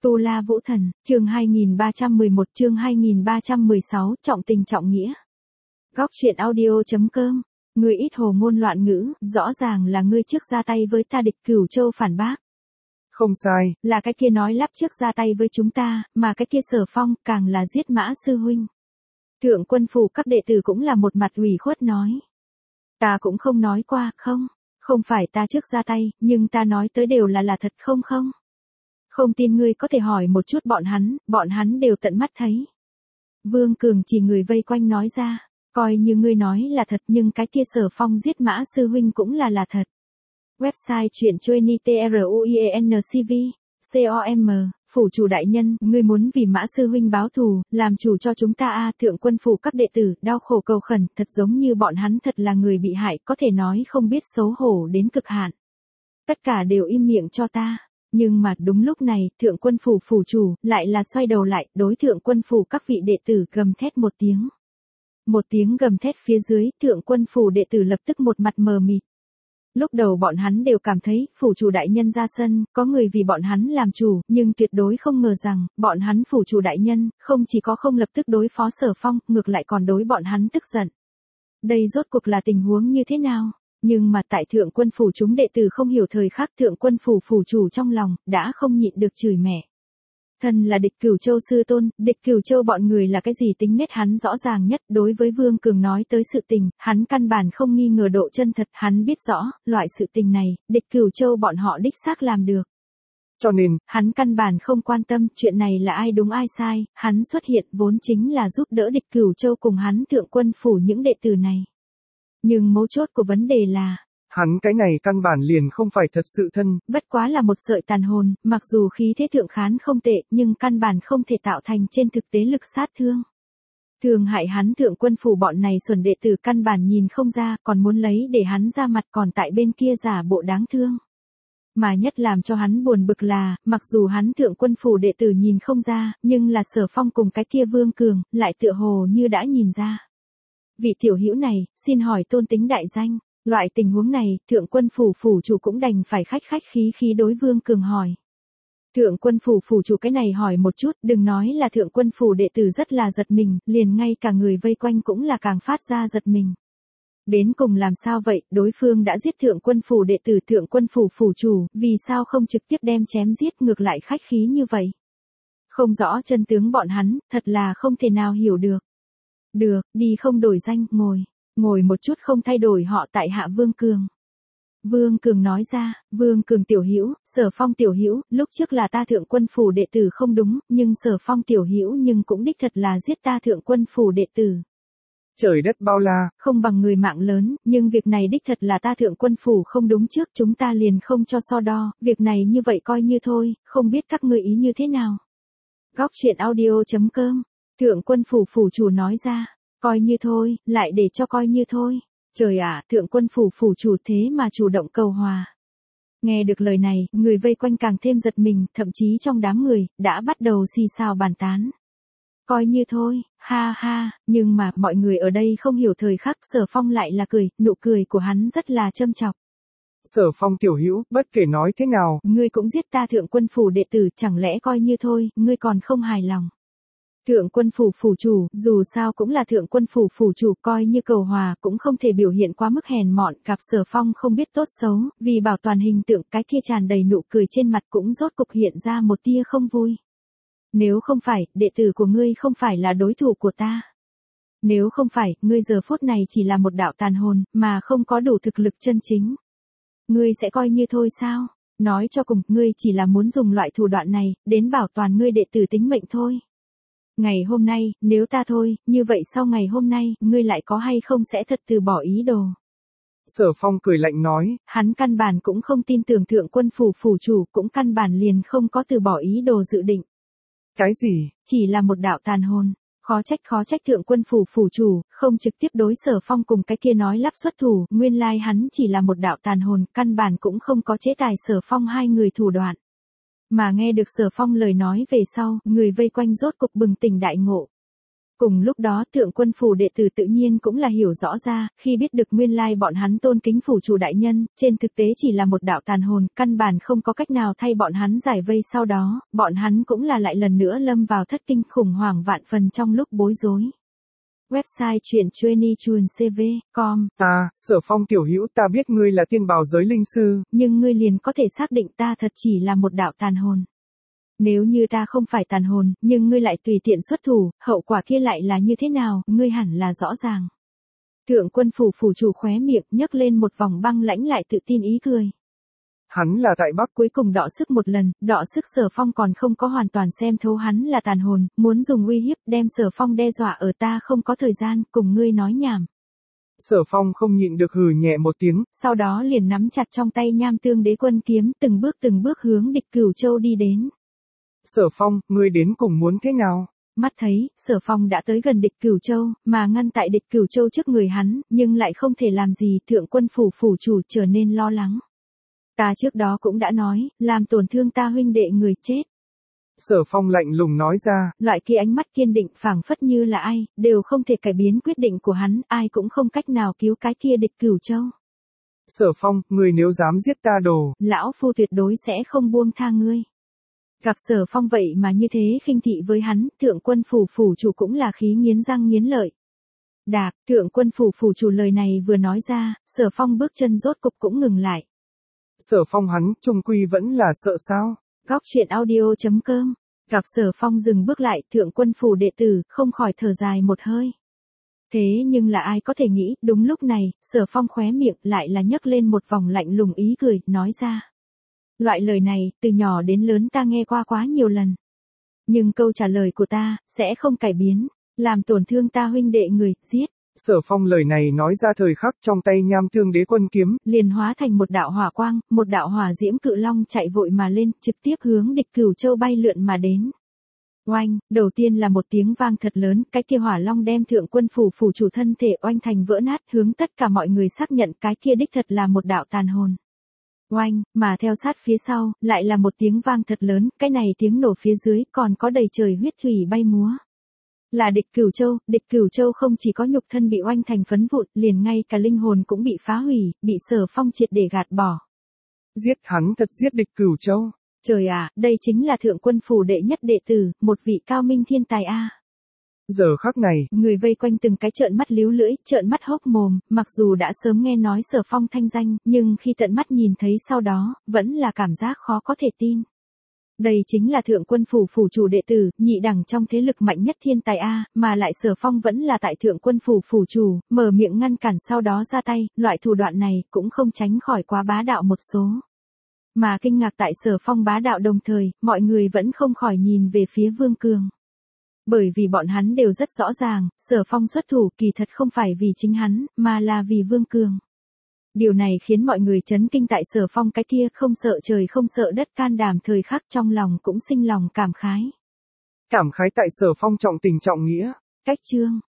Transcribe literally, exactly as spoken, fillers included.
Tu La Vũ Thần, chương hai nghìn ba trăm mười một chương hai nghìn ba trăm mười sáu, trọng tình trọng nghĩa. Góc truyện audio.com, ngươi ít hồ ngôn loạn ngữ, rõ ràng là ngươi trước ra tay với ta. Địch Cửu Châu phản bác. Không sai. Là cái kia nói lắp trước ra tay với chúng ta, mà cái kia Sở Phong càng là giết Mã sư huynh. Thượng quân phủ các đệ tử cũng là một mặt ủy khuất nói. Ta cũng không nói qua, không, không phải ta trước ra tay, nhưng ta nói tới đều là là thật không không. Không tin ngươi có thể hỏi một chút bọn hắn, bọn hắn đều tận mắt thấy. Vương Cường chỉ người vây quanh nói ra, coi như ngươi nói là thật nhưng cái kia Sở Phong giết Mã sư huynh cũng là là thật. Website truyện Chuyenit truencv, com, phủ chủ đại nhân, ngươi muốn vì Mã sư huynh báo thù, làm chủ cho chúng ta a. Thượng quân phủ các đệ tử, đau khổ cầu khẩn, thật giống như bọn hắn thật là người bị hại, có thể nói không biết xấu hổ đến cực hạn. Tất cả đều im miệng cho ta. Nhưng mà đúng lúc này, thượng quân phủ phủ chủ, lại là xoay đầu lại, đối thượng quân phủ các vị đệ tử gầm thét một tiếng. Một tiếng gầm thét phía dưới, thượng quân phủ đệ tử lập tức một mặt mờ mịt. Lúc đầu bọn hắn đều cảm thấy, phủ chủ đại nhân ra sân, có người vì bọn hắn làm chủ, nhưng tuyệt đối không ngờ rằng, bọn hắn phủ chủ đại nhân, không chỉ có không lập tức đối phó Sở Phong, ngược lại còn đối bọn hắn tức giận. Đây rốt cuộc là tình huống như thế nào? Nhưng mà tại thượng quân phủ chúng đệ tử không hiểu thời khắc, thượng quân phủ phủ chủ trong lòng, đã không nhịn được chửi mẹ. Thân là Địch Cửu Châu sư tôn, Địch Cửu Châu bọn người là cái gì tính nết hắn rõ ràng nhất. Đối với Vương Cường nói tới sự tình, hắn căn bản không nghi ngờ độ chân thật, hắn biết rõ, loại sự tình này, Địch Cửu Châu bọn họ đích xác làm được. Cho nên, hắn căn bản không quan tâm chuyện này là ai đúng ai sai, hắn xuất hiện vốn chính là giúp đỡ Địch Cửu Châu cùng hắn thượng quân phủ những đệ tử này. Nhưng mấu chốt của vấn đề là, hắn cái này căn bản liền không phải thật sự thân. Bất quá là một sợi tàn hồn, mặc dù khí thế thượng khán không tệ, nhưng căn bản không thể tạo thành trên thực tế lực sát thương. Thường hại hắn thượng quân phủ bọn này xuẩn đệ tử căn bản nhìn không ra, còn muốn lấy để hắn ra mặt còn tại bên kia giả bộ đáng thương. Mà nhất làm cho hắn buồn bực là, mặc dù hắn thượng quân phủ đệ tử nhìn không ra, nhưng là Sở Phong cùng cái kia Vương Cường, lại tựa hồ như đã nhìn ra. Vị tiểu hữu này, xin hỏi tôn tính đại danh. Loại tình huống này, thượng quân phủ phủ chủ cũng đành phải khách khách khí khí đối Vương Cường hỏi. Thượng quân phủ phủ chủ cái này hỏi một chút, đừng nói là thượng quân phủ đệ tử rất là giật mình, liền ngay cả người vây quanh cũng là càng phát ra giật mình. Đến cùng làm sao vậy, đối phương đã giết thượng quân phủ đệ tử thượng quân phủ phủ chủ, vì sao không trực tiếp đem chém giết ngược lại khách khí như vậy? Không rõ chân tướng bọn hắn, thật là không thể nào hiểu được. Được, đi không đổi danh, ngồi. Ngồi một chút không thay đổi họ tại hạ Vương Cường. Vương Cường nói ra, Vương Cường tiểu hữu, Sở Phong tiểu hữu, lúc trước là ta thượng quân phủ đệ tử không đúng, nhưng Sở Phong tiểu hữu nhưng cũng đích thật là giết ta thượng quân phủ đệ tử. Trời đất bao la, không bằng người mạng lớn, nhưng việc này đích thật là ta thượng quân phủ không đúng trước chúng ta liền không cho so đo, việc này như vậy coi như thôi, không biết các ngươi ý như thế nào. Góc truyện audio.com, thượng quân phủ phủ chủ nói ra. Coi như thôi, lại để cho coi như thôi. Trời ạ, thượng quân phủ phủ chủ thế mà chủ động cầu hòa. Nghe được lời này, người vây quanh càng thêm giật mình, thậm chí trong đám người, đã bắt đầu xì xào bàn tán. Coi như thôi, ha ha, nhưng mà, mọi người ở đây không hiểu thời khắc Sở Phong lại là cười, nụ cười của hắn rất là châm chọc. Sở Phong tiểu hữu, bất kể nói thế nào. Ngươi cũng giết ta thượng quân phủ đệ tử, chẳng lẽ coi như thôi, ngươi còn không hài lòng. Thượng quân phủ phủ chủ, dù sao cũng là thượng quân phủ phủ chủ, coi như cầu hòa cũng không thể biểu hiện quá mức hèn mọn, gặp Sở Phong không biết tốt xấu, vì bảo toàn hình tượng cái kia tràn đầy nụ cười trên mặt cũng rốt cục hiện ra một tia không vui. Nếu không phải, đệ tử của ngươi không phải là đối thủ của ta. Nếu không phải, ngươi giờ phút này chỉ là một đạo tàn hồn, mà không có đủ thực lực chân chính. Ngươi sẽ coi như thôi sao? Nói cho cùng, ngươi chỉ là muốn dùng loại thủ đoạn này, đến bảo toàn ngươi đệ tử tính mệnh thôi. Ngày hôm nay, nếu ta thôi, như vậy sau ngày hôm nay, ngươi lại có hay không sẽ thật từ bỏ ý đồ. Sở Phong cười lạnh nói. Hắn căn bản cũng không tin tưởng thượng quân phủ phủ chủ, cũng căn bản liền không có từ bỏ ý đồ dự định. Cái gì? Chỉ là một đạo tàn hồn. Khó trách khó trách thượng quân phủ phủ chủ, không trực tiếp đối Sở Phong cùng cái kia nói lắp xuất thủ, nguyên lai hắn chỉ là một đạo tàn hồn, căn bản cũng không có chế tài Sở Phong hai người thủ đoạn. Mà nghe được Sở Phong lời nói về sau, người vây quanh rốt cục bừng tỉnh đại ngộ. Cùng lúc đó thượng quân phủ đệ tử tự nhiên cũng là hiểu rõ ra, khi biết được nguyên lai bọn hắn tôn kính phủ chủ đại nhân, trên thực tế chỉ là một đạo tàn hồn, căn bản không có cách nào thay bọn hắn giải vây sau đó, bọn hắn cũng là lại lần nữa lâm vào thất kinh khủng hoảng vạn phần trong lúc bối rối. Website truyện chueny chuồn cv chấm com À, Sở Phong tiểu hữu, ta biết ngươi là tiên bào giới linh sư. Nhưng ngươi liền có thể xác định ta thật chỉ là một đạo tàn hồn. Nếu như ta không phải tàn hồn, nhưng ngươi lại tùy tiện xuất thủ, hậu quả kia lại là như thế nào, ngươi hẳn là rõ ràng. Thượng quân phủ phủ chủ khóe miệng nhấc lên một vòng băng lãnh lại tự tin ý cười. Hắn là tại Bắc. Cuối cùng đọ sức một lần, đọ sức Sở Phong còn không có hoàn toàn xem thấu hắn là tàn hồn, muốn dùng uy hiếp đem Sở Phong đe dọa ở ta không có thời gian, cùng ngươi nói nhảm. Sở Phong không nhịn được hừ nhẹ một tiếng, sau đó liền nắm chặt trong tay Nham Tương Đế Quân kiếm, từng bước từng bước hướng địch Cửu Châu đi đến. Sở Phong, ngươi đến cùng muốn thế nào? Mắt thấy, Sở Phong đã tới gần địch Cửu Châu, mà ngăn tại địch Cửu Châu trước người hắn, nhưng lại không thể làm gì, thượng quân phủ phủ chủ trở nên lo lắng. Ta trước đó cũng đã nói, làm tổn thương ta huynh đệ người chết. Sở Phong lạnh lùng nói ra, loại kia ánh mắt kiên định phảng phất như là ai, đều không thể cải biến quyết định của hắn, ai cũng không cách nào cứu cái kia địch Cửu Châu. Sở Phong, ngươi nếu dám giết ta đồ, lão phu tuyệt đối sẽ không buông tha ngươi. Gặp Sở Phong vậy mà như thế khinh thị với hắn, thượng quân phủ phủ chủ cũng là khí nghiến răng nghiến lợi. Đạc, thượng quân phủ phủ chủ lời này vừa nói ra, Sở Phong bước chân rốt cục cũng ngừng lại. Sở Phong hắn, trung quy vẫn là sợ sao? Góc truyện audio chấm com. Gặp Sở Phong dừng bước lại, thượng quân phủ đệ tử, không khỏi thở dài một hơi. Thế nhưng là ai có thể nghĩ, đúng lúc này, Sở Phong khóe miệng lại là nhấc lên một vòng lạnh lùng ý cười, nói ra. Loại lời này, từ nhỏ đến lớn ta nghe qua quá nhiều lần. Nhưng câu trả lời của ta, sẽ không cải biến, làm tổn thương ta huynh đệ người, giết. Sở Phong lời này nói ra thời khắc trong tay Nham Tương Đế Quân kiếm, liền hóa thành một đạo hỏa quang, một đạo hỏa diễm cự long chạy vội mà lên, trực tiếp hướng địch Cửu Châu bay lượn mà đến. Oanh, đầu tiên là một tiếng vang thật lớn, cái kia hỏa long đem thượng quân phủ phủ chủ thân thể oanh thành vỡ nát, hướng tất cả mọi người xác nhận cái kia đích thật là một đạo tàn hồn. Oanh, mà theo sát phía sau, lại là một tiếng vang thật lớn, cái này tiếng nổ phía dưới còn có đầy trời huyết thủy bay múa. Là địch Cửu Châu, địch Cửu Châu không chỉ có nhục thân bị oanh thành phấn vụn, liền ngay cả linh hồn cũng bị phá hủy, bị Sở Phong triệt để gạt bỏ. Giết hắn thật giết địch Cửu Châu. Trời ạ, à, đây chính là thượng quân phủ đệ nhất đệ tử, một vị cao minh thiên tài a. À. Giờ khắc này, người vây quanh từng cái trợn mắt líu lưỡi, trợn mắt hốc mồm, mặc dù đã sớm nghe nói Sở Phong thanh danh, nhưng khi tận mắt nhìn thấy sau đó, vẫn là cảm giác khó có thể tin. Đây chính là thượng quân phủ phủ chủ đệ tử, nhị đẳng trong thế lực mạnh nhất thiên tài A, mà lại Sở Phong vẫn là tại thượng quân phủ phủ chủ, mở miệng ngăn cản sau đó ra tay, loại thủ đoạn này cũng không tránh khỏi quá bá đạo một số. Mà kinh ngạc tại Sở Phong bá đạo đồng thời, mọi người vẫn không khỏi nhìn về phía Vương Cường. Bởi vì bọn hắn đều rất rõ ràng, Sở Phong xuất thủ kỳ thật không phải vì chính hắn, mà là vì Vương Cường. Điều này khiến mọi người chấn kinh tại Sở Phong cái kia không sợ trời không sợ đất can đảm thời khắc trong lòng cũng sinh lòng cảm khái. Cảm khái tại Sở Phong trọng tình trọng nghĩa. Cách chương.